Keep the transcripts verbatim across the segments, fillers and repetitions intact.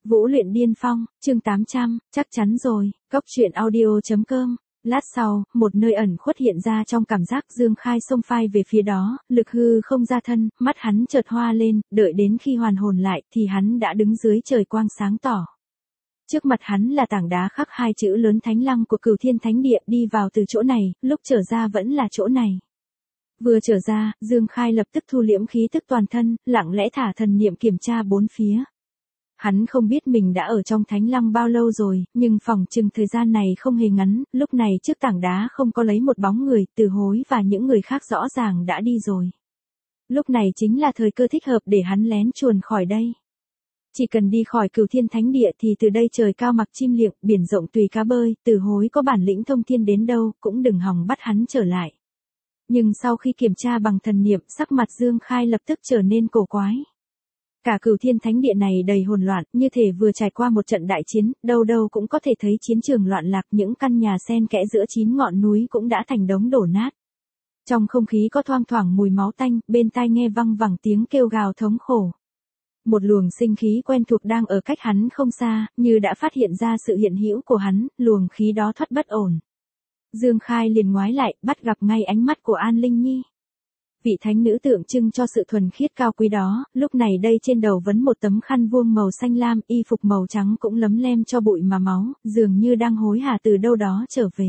Vũ luyện điên phong, chương tám trăm, chắc chắn rồi, cốc truyện audio.com. Lát sau, một nơi ẩn khuất hiện ra trong cảm giác Dương Khai xông phai về phía đó, lực hư không ra thân, mắt hắn chợt hoa lên, đợi đến khi hoàn hồn lại thì hắn đã đứng dưới trời quang sáng tỏ. Trước mặt hắn là tảng đá khắc hai chữ lớn Thánh Lăng của Cửu Thiên Thánh Địa, đi vào từ chỗ này, lúc trở ra vẫn là chỗ này. Vừa trở ra, Dương Khai lập tức thu liễm khí tức toàn thân, lặng lẽ thả thần niệm kiểm tra bốn phía. Hắn không biết mình đã ở trong Thánh Lăng bao lâu rồi, nhưng phỏng chừng thời gian này không hề ngắn, lúc này trước tảng đá không có lấy một bóng người, Từ Hối và những người khác rõ ràng đã đi rồi. Lúc này chính là thời cơ thích hợp để hắn lén chuồn khỏi đây. Chỉ cần đi khỏi Cửu Thiên Thánh Địa thì từ đây trời cao mặc chim liệng, biển rộng tùy cá bơi, Từ Hối có bản lĩnh thông thiên đến đâu, cũng đừng hòng bắt hắn trở lại. Nhưng sau khi kiểm tra bằng thần niệm, sắc mặt Dương Khai lập tức trở nên cổ quái. Cả Cửu Thiên Thánh Địa này đầy hỗn loạn, như thể vừa trải qua một trận đại chiến, đâu đâu cũng có thể thấy chiến trường loạn lạc, những căn nhà xen kẽ giữa chín ngọn núi cũng đã thành đống đổ nát. Trong không khí có thoang thoảng mùi máu tanh, bên tai nghe văng vẳng tiếng kêu gào thống khổ. Một luồng sinh khí quen thuộc đang ở cách hắn không xa, như đã phát hiện ra sự hiện hữu của hắn, luồng khí đó thoát bất ổn. Dương Khai liền ngoái lại, bắt gặp ngay ánh mắt của An Linh Nhi. Vị thánh nữ tượng trưng cho sự thuần khiết cao quý đó, lúc này đây trên đầu vấn một tấm khăn vuông màu xanh lam, y phục màu trắng cũng lấm lem cho bụi mà máu, dường như đang hối hả từ đâu đó trở về.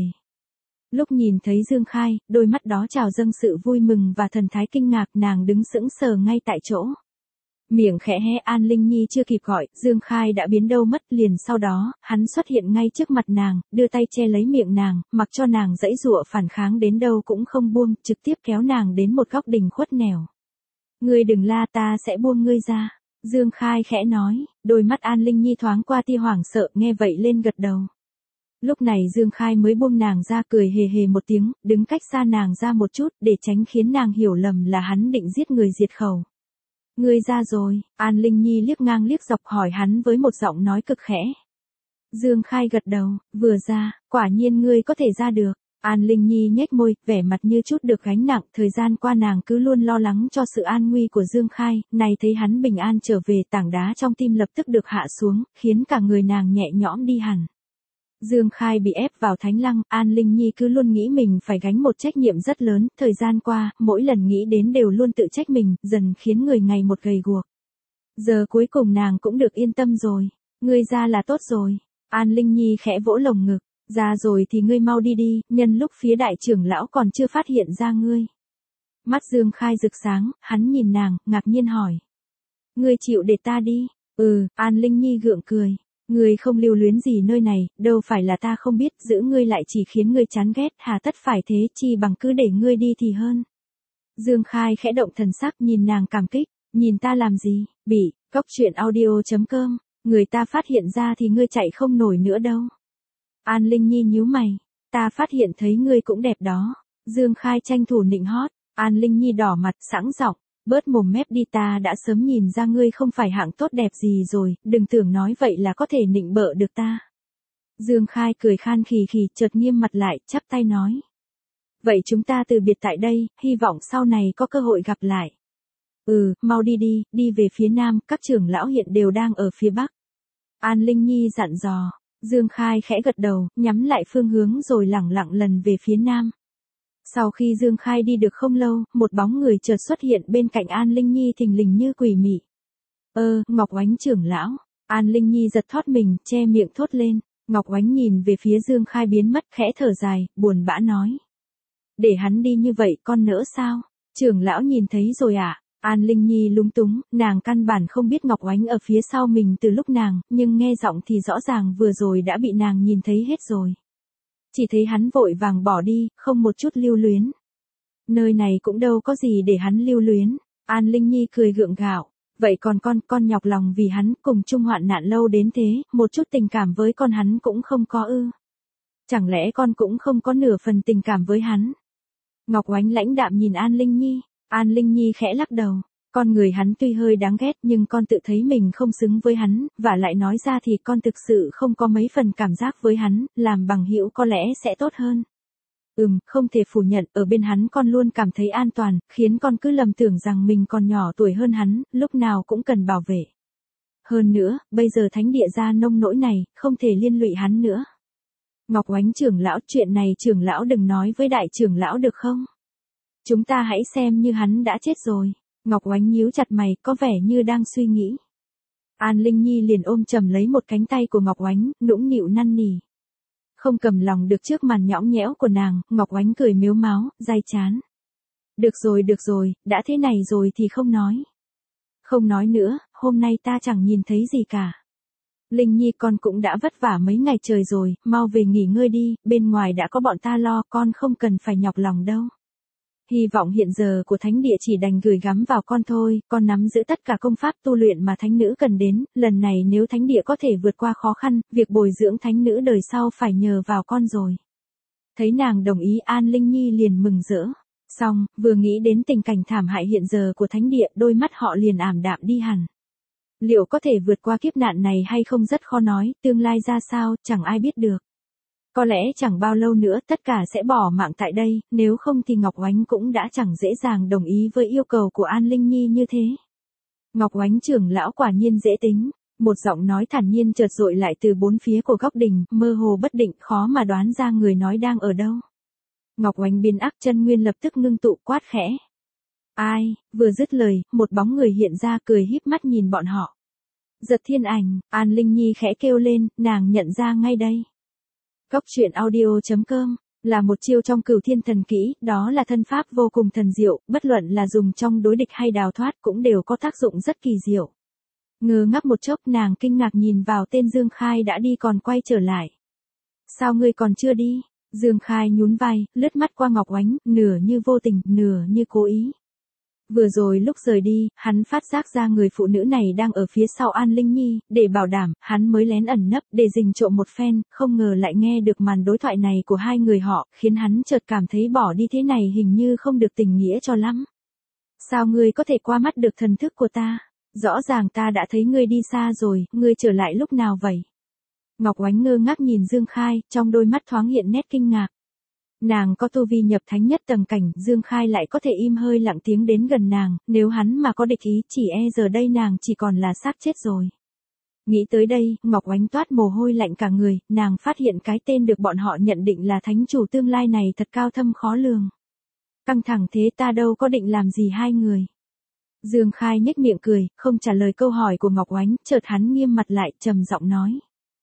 Lúc nhìn thấy Dương Khai, đôi mắt đó trào dâng sự vui mừng và thần thái kinh ngạc, nàng đứng sững sờ ngay tại chỗ. Miệng khẽ hé, An Linh Nhi chưa kịp gọi, Dương Khai đã biến đâu mất, liền sau đó, hắn xuất hiện ngay trước mặt nàng, đưa tay che lấy miệng nàng, mặc cho nàng giãy giụa phản kháng đến đâu cũng không buông, trực tiếp kéo nàng đến một góc đình khuất nẻo. Ngươi đừng la, ta sẽ buông ngươi ra. Dương Khai khẽ nói, đôi mắt An Linh Nhi thoáng qua tia hoảng sợ, nghe vậy lên gật đầu. Lúc này Dương Khai mới buông nàng ra, cười hề hề một tiếng, đứng cách xa nàng ra một chút, để tránh khiến nàng hiểu lầm là hắn định giết người diệt khẩu. Ngươi ra rồi, An Linh Nhi liếc ngang liếc dọc hỏi hắn với một giọng nói cực khẽ. Dương Khai gật đầu, vừa ra, quả nhiên ngươi có thể ra được. An Linh Nhi nhếch môi, vẻ mặt như chút được gánh nặng, thời gian qua nàng cứ luôn lo lắng cho sự an nguy của Dương Khai, này thấy hắn bình an trở về, tảng đá trong tim lập tức được hạ xuống, khiến cả người nàng nhẹ nhõm đi hẳn. Dương Khai bị ép vào Thánh Lăng, An Linh Nhi cứ luôn nghĩ mình phải gánh một trách nhiệm rất lớn, thời gian qua, mỗi lần nghĩ đến đều luôn tự trách mình, dần khiến người ngày một gầy guộc. Giờ cuối cùng nàng cũng được yên tâm rồi, ngươi ra là tốt rồi. An Linh Nhi khẽ vỗ lồng ngực, ra rồi thì ngươi mau đi đi, nhân lúc phía đại trưởng lão còn chưa phát hiện ra ngươi. Mắt Dương Khai rực sáng, hắn nhìn nàng, ngạc nhiên hỏi. Ngươi chịu để ta đi? Ừ, An Linh Nhi gượng cười. Ngươi không lưu luyến gì nơi này, đâu phải là ta không biết, giữ ngươi lại chỉ khiến ngươi chán ghét, hà tất phải thế, chi bằng cứ để ngươi đi thì hơn. Dương Khai khẽ động thần sắc, nhìn nàng cảm kích, nhìn ta làm gì, bị, cốc truyện audio.com, người ta phát hiện ra thì ngươi chạy không nổi nữa đâu. An Linh Nhi nhíu mày, ta phát hiện thấy ngươi cũng đẹp đó. Dương Khai tranh thủ nịnh hót, An Linh Nhi đỏ mặt, sẵn giọng. Bớt mồm mép đi, ta đã sớm nhìn ra ngươi không phải hạng tốt đẹp gì rồi, đừng tưởng nói vậy là có thể nịnh bợ được ta. Dương Khai cười khan khì khì, chợt nghiêm mặt lại, chắp tay nói. Vậy chúng ta từ biệt tại đây, hy vọng sau này có cơ hội gặp lại. Ừ, mau đi đi, đi về phía nam, các trưởng lão hiện đều đang ở phía bắc. An Linh Nhi dặn dò, Dương Khai khẽ gật đầu, nhắm lại phương hướng rồi lẳng lặng lần về phía nam. Sau khi Dương Khai đi được không lâu, một bóng người chợt xuất hiện bên cạnh An Linh Nhi thình lình như quỷ mị. Ơ, Ngọc Oánh trưởng lão. An Linh Nhi giật thót mình, che miệng thốt lên. Ngọc Oánh nhìn về phía Dương Khai biến mất, khẽ thở dài, buồn bã nói. Để hắn đi như vậy con nỡ sao? Trưởng lão nhìn thấy rồi à? An Linh Nhi lúng túng, nàng căn bản không biết Ngọc Oánh ở phía sau mình từ lúc nàng, nhưng nghe giọng thì rõ ràng vừa rồi đã bị nàng nhìn thấy hết rồi. Chỉ thấy hắn vội vàng bỏ đi, không một chút lưu luyến. Nơi này cũng đâu có gì để hắn lưu luyến. An Linh Nhi cười gượng gạo. Vậy còn con, con nhọc lòng vì hắn, cùng chung hoạn nạn lâu đến thế, một chút tình cảm với con hắn cũng không có ư. Chẳng lẽ con cũng không có nửa phần tình cảm với hắn? Ngọc Oánh lãnh đạm nhìn An Linh Nhi. An Linh Nhi khẽ lắc đầu. Con người hắn tuy hơi đáng ghét nhưng con tự thấy mình không xứng với hắn, và lại nói ra thì con thực sự không có mấy phần cảm giác với hắn, làm bằng hữu có lẽ sẽ tốt hơn. Ừm, không thể phủ nhận, ở bên hắn con luôn cảm thấy an toàn, khiến con cứ lầm tưởng rằng mình còn nhỏ tuổi hơn hắn, lúc nào cũng cần bảo vệ. Hơn nữa, bây giờ thánh địa ra nông nỗi này, không thể liên lụy hắn nữa. Ngọc Oánh trưởng lão, chuyện này trưởng lão đừng nói với đại trưởng lão được không? Chúng ta hãy xem như hắn đã chết rồi. Ngọc Oánh nhíu chặt mày, có vẻ như đang suy nghĩ. An Linh Nhi liền ôm chầm lấy một cánh tay của Ngọc Oánh, nũng nịu năn nỉ. Không cầm lòng được trước màn nhõng nhẽo của nàng, Ngọc Oánh cười mếu máo, dai chán. Được rồi được rồi, đã thế này rồi thì không nói. Không nói nữa, hôm nay ta chẳng nhìn thấy gì cả. Linh Nhi con cũng đã vất vả mấy ngày trời rồi, mau về nghỉ ngơi đi, bên ngoài đã có bọn ta lo, con không cần phải nhọc lòng đâu. Hy vọng hiện giờ của thánh địa chỉ đành gửi gắm vào con thôi, con nắm giữ tất cả công pháp tu luyện mà thánh nữ cần đến, lần này nếu thánh địa có thể vượt qua khó khăn, việc bồi dưỡng thánh nữ đời sau phải nhờ vào con rồi. Thấy nàng đồng ý, An Linh Nhi liền mừng rỡ. Xong, vừa nghĩ đến tình cảnh thảm hại hiện giờ của thánh địa, đôi mắt họ liền ảm đạm đi hẳn. Liệu có thể vượt qua kiếp nạn này hay không rất khó nói, tương lai ra sao, chẳng ai biết được. Có lẽ chẳng bao lâu nữa tất cả sẽ bỏ mạng tại đây, nếu không thì Ngọc Oánh cũng đã chẳng dễ dàng đồng ý với yêu cầu của An Linh Nhi như thế. Ngọc Oánh trưởng lão quả nhiên dễ tính, một giọng nói thản nhiên chợt dội lại từ bốn phía của góc đình, mơ hồ bất định, khó mà đoán ra người nói đang ở đâu. Ngọc Oánh biến ác chân nguyên lập tức ngưng tụ, quát khẽ. Ai, vừa dứt lời, một bóng người hiện ra, cười híp mắt nhìn bọn họ. Giật Thiên Ảnh, An Linh Nhi khẽ kêu lên, nàng nhận ra ngay đây. Cốc truyện audio chấm com là một chiêu trong Cửu Thiên Thần Kỹ, đó là thân pháp vô cùng thần diệu, bất luận là dùng trong đối địch hay đào thoát cũng đều có tác dụng rất kỳ diệu. Ngơ ngác một chốc, nàng kinh ngạc nhìn vào tên Dương Khai đã đi còn quay trở lại. Sao ngươi còn chưa đi? Dương Khai nhún vai, lướt mắt qua Ngọc Oánh, nửa như vô tình, nửa như cố ý. Vừa rồi lúc rời đi, hắn phát giác ra người phụ nữ này đang ở phía sau An Linh Nhi, để bảo đảm, hắn mới lén ẩn nấp để rình trộm một phen, không ngờ lại nghe được màn đối thoại này của hai người họ, khiến hắn chợt cảm thấy bỏ đi thế này hình như không được tình nghĩa cho lắm. Sao ngươi có thể qua mắt được thần thức của ta? Rõ ràng ta đã thấy ngươi đi xa rồi, ngươi trở lại lúc nào vậy? Ngọc Oánh ngơ ngác nhìn Dương Khai, trong đôi mắt thoáng hiện nét kinh ngạc. Nàng có tu vi nhập thánh nhất tầng cảnh, Dương Khai lại có thể im hơi lặng tiếng đến gần nàng, nếu hắn mà có địch ý chỉ e giờ đây nàng chỉ còn là xác chết rồi. Nghĩ tới đây, Ngọc Oánh toát mồ hôi lạnh cả người, nàng phát hiện cái tên được bọn họ nhận định là thánh chủ tương lai này thật cao thâm khó lường. Căng thẳng thế, ta đâu có định làm gì hai người. Dương Khai nhếch miệng cười, không trả lời câu hỏi của Ngọc Oánh, chợt hắn nghiêm mặt lại, trầm giọng nói.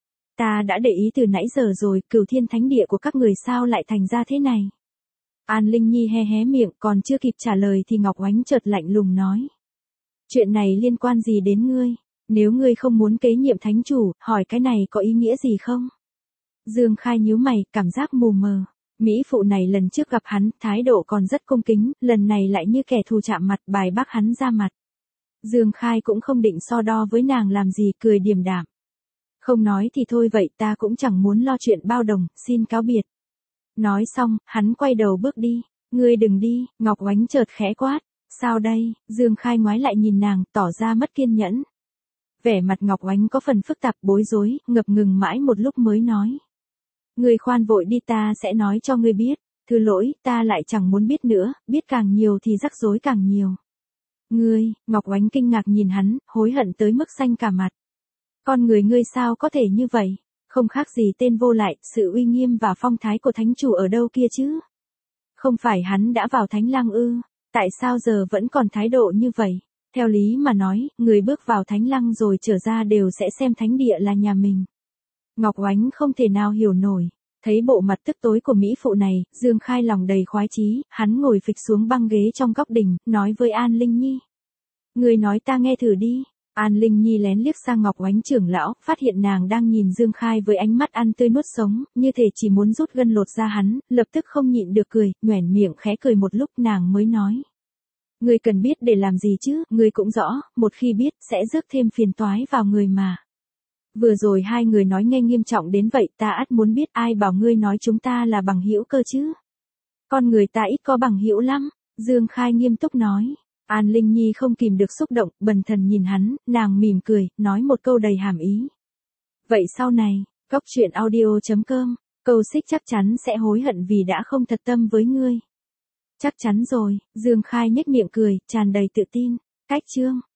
Ta đã để ý từ nãy giờ rồi, Cửu Thiên Thánh Địa của các người sao lại thành ra thế này? An Linh Nhi hé hé miệng, còn chưa kịp trả lời thì Ngọc Oánh chợt lạnh lùng nói. Chuyện này liên quan gì đến ngươi? Nếu ngươi không muốn kế nhiệm thánh chủ, hỏi cái này có ý nghĩa gì không? Dương Khai nhíu mày, cảm giác mù mờ. Mỹ phụ này lần trước gặp hắn, thái độ còn rất cung kính, lần này lại như kẻ thù chạm mặt, bài bác hắn ra mặt. Dương Khai cũng không định so đo với nàng làm gì, cười điềm đạm. Không nói thì thôi vậy, ta cũng chẳng muốn lo chuyện bao đồng, xin cáo biệt. Nói xong, hắn quay đầu bước đi. Ngươi đừng đi, Ngọc Oánh chợt khẽ quát. Sao đây? Dương Khai ngoái lại nhìn nàng, tỏ ra mất kiên nhẫn. Vẻ mặt Ngọc Oánh có phần phức tạp, bối rối, ngập ngừng mãi một lúc mới nói. Ngươi khoan vội đi, ta sẽ nói cho ngươi biết. Thứ lỗi, ta lại chẳng muốn biết nữa, biết càng nhiều thì rắc rối càng nhiều. Ngươi, Ngọc Oánh kinh ngạc nhìn hắn, hối hận tới mức xanh cả mặt. Con người ngươi sao có thể như vậy? Không khác gì tên vô lại, sự uy nghiêm và phong thái của thánh chủ ở đâu kia chứ? Không phải hắn đã vào thánh lăng ư? Tại sao giờ vẫn còn thái độ như vậy? Theo lý mà nói, người bước vào thánh lăng rồi trở ra đều sẽ xem thánh địa là nhà mình. Ngọc Oánh không thể nào hiểu nổi. Thấy bộ mặt tức tối của Mỹ phụ này, Dương Khai lòng đầy khoái chí, hắn ngồi phịch xuống băng ghế trong góc đình, nói với An Linh Nhi. Người nói ta nghe thử đi. An Linh Nhi lén liếc sang Ngọc Oánh trưởng lão, phát hiện nàng đang nhìn Dương Khai với ánh mắt ăn tươi nuốt sống, như thể chỉ muốn rút gân lột ra hắn, lập tức không nhịn được cười, nhoẻn miệng khẽ cười một lúc nàng mới nói. Ngươi cần biết để làm gì chứ, ngươi cũng rõ, một khi biết, sẽ rước thêm phiền toái vào người mà. Vừa rồi hai người nói nghe nghiêm trọng đến vậy, ta ắt muốn biết ai bảo ngươi nói chúng ta là bằng hữu cơ chứ. Con người ta ít có bằng hữu lắm, Dương Khai nghiêm túc nói. An Linh Nhi không kìm được xúc động, bần thần nhìn hắn, nàng mỉm cười, nói một câu đầy hàm ý. Vậy sau này, cốc truyện audio chấm com, câu xích chắc chắn sẽ hối hận vì đã không thật tâm với ngươi. Chắc chắn rồi, Dương Khai nhếch miệng cười, tràn đầy tự tin. Cách chương